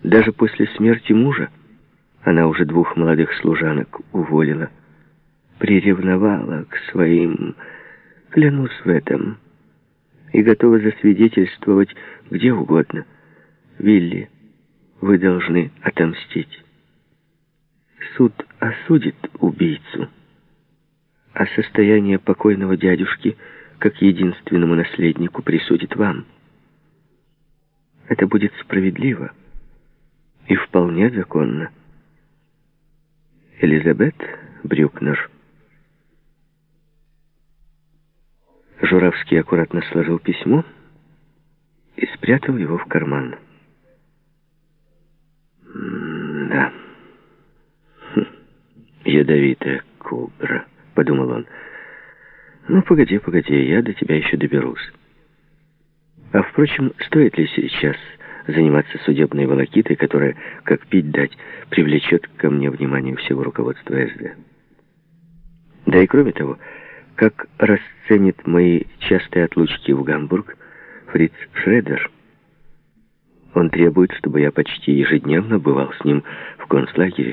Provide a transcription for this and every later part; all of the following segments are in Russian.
Даже после смерти мужа она уже 2 молодых служанок уволила. Приревновала к своим, клянусь в этом, и готова засвидетельствовать где угодно. Вилли, вы должны отомстить. Суд осудит убийцу, а состояние покойного дядюшки, как единственному наследнику, присудит вам. Это будет справедливо и вполне законно. Элизабет Брюкнер. Журавский аккуратно сложил письмо и спрятал его в карман. Да, ядовитая кобра, подумал он. Ну, погоди, я до тебя еще доберусь. А впрочем, стоит ли сейчас заниматься судебной волокитой, которая, как пить дать, привлечет ко мне внимание всего руководства СД? Да и кроме того, как расценит мои частые отлучки в Гамбург Фриц Шредер? Он требует, чтобы я почти ежедневно бывал с ним в концлагере.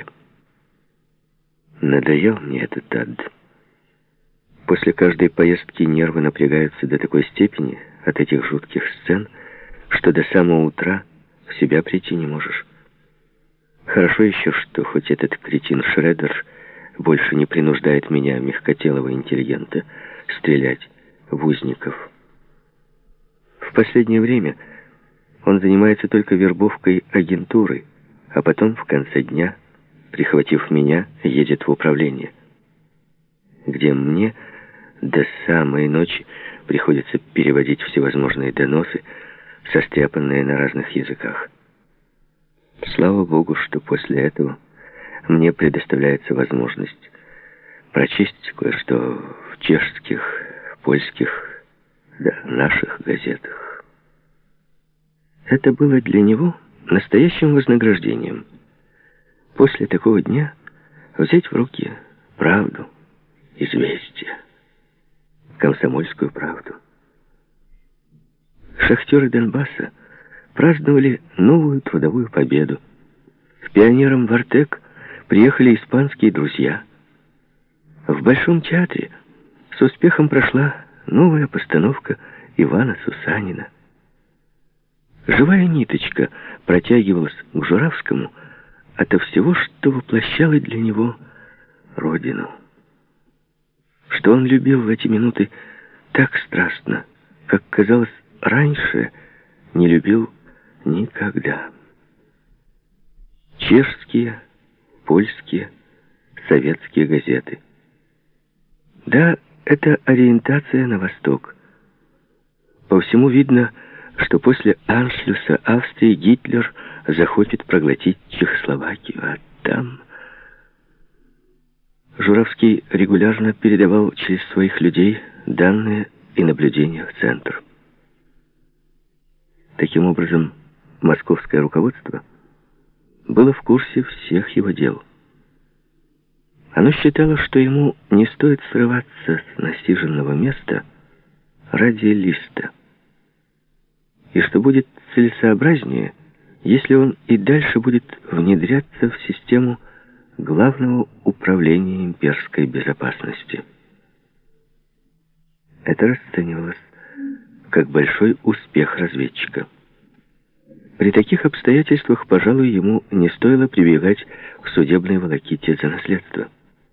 Надоел мне этот ад. После каждой поездки нервы напрягаются до такой степени от этих жутких сцен, что до самого утра в себя прийти не можешь. Хорошо еще, что хоть этот кретин Шредер больше не принуждает меня, мягкотелого интеллигента, стрелять в узников. В последнее время он занимается только вербовкой агентуры, а потом в конце дня, прихватив меня, едет в управление, где мне до самой ночи приходится переводить всевозможные доносы, состряпанные на разных языках. Слава Богу, что после этого мне предоставляется возможность прочесть кое-что в чешских, польских, да, наших газетах. Это было для него настоящим вознаграждением. После такого дня взять в руки правду, известия, комсомольскую правду. Шахтеры Донбасса праздновали новую трудовую победу. К пионерам в Артек приехали испанские друзья. В Большом театре с успехом прошла новая постановка Ивана Сусанина. Живая ниточка протягивалась к Журавскому ото всего, что воплощало для него Родину. Что он любил в эти минуты так страстно, как, казалось, раньше не любил никогда. Чешские, польские, советские газеты. Да, это ориентация на восток. По всему видно, что после аншлюса Австрии Гитлер захочет проглотить Чехословакию, а там... Журавский регулярно передавал через своих людей данные и наблюдения в центр. Таким образом, московское руководство было в курсе всех его дел. Оно считало, что ему не стоит срываться с насиженного места ради листа, и что будет целесообразнее, если он и дальше будет внедряться в систему Главного управления имперской безопасности. Это расценивалось как большой успех разведчика. При таких обстоятельствах, пожалуй, ему не стоило прибегать к судебной волоките за наследство.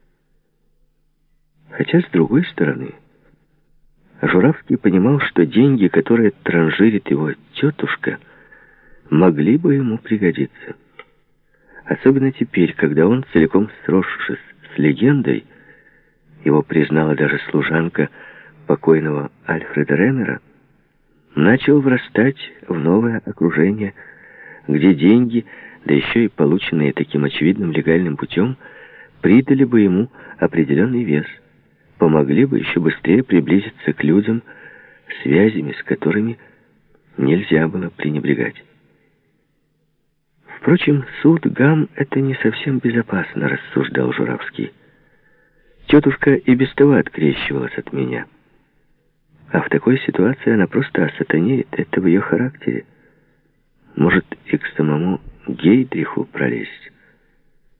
Хотя, с другой стороны, Журавский понимал, что деньги, которые транжирит его тетушка, могли бы ему пригодиться. Особенно теперь, когда он, целиком сросшись с легендой, его признала даже служанка покойного Альфреда Ремера, начал врастать в новое окружение, где деньги, да еще и полученные таким очевидным легальным путем, придали бы ему определенный вес, помогли бы еще быстрее приблизиться к людям, связями с которыми нельзя было пренебрегать. Впрочем, суд ГАМ — это не совсем безопасно, рассуждал Журавский. Тетушка и без того открещивалась от меня. А в такой ситуации она просто осатанеет, это в ее характере. Может, и к самому Гейдриху пролезть.